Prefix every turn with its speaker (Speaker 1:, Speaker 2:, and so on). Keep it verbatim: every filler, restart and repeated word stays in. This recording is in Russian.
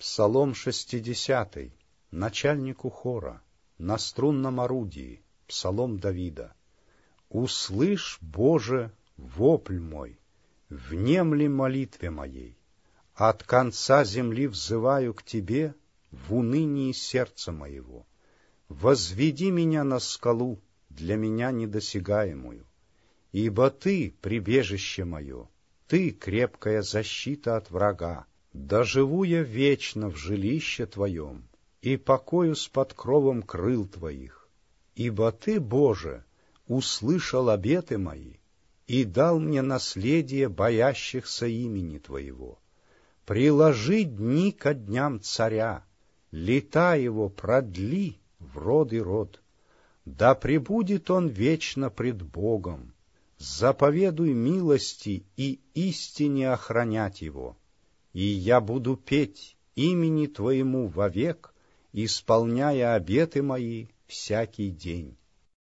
Speaker 1: Псалом шестидесятый, начальнику хора, на струнном орудии, псалом Давида. «Услышь, Боже, вопль мой, внемли молитве моей. От конца земли взываю к Тебе в унынии сердца моего. Возведи меня на скалу, для меня недосягаемую. Ибо Ты — прибежище мое, Ты — крепкая защита от врага. Да живу я вечно в жилище Твоем и покоюсь под кровом крыл Твоих. Ибо Ты, Боже, услышал обеты мои и дал мне наследие боящихся имени Твоего. Приложи дни ко дням царя, лета его продли в род и род. Да пребудет он вечно пред Богом. Заповедуй милости и истине охранять его. И я буду петь имени Твоему вовек, исполняя обеты мои всякий день.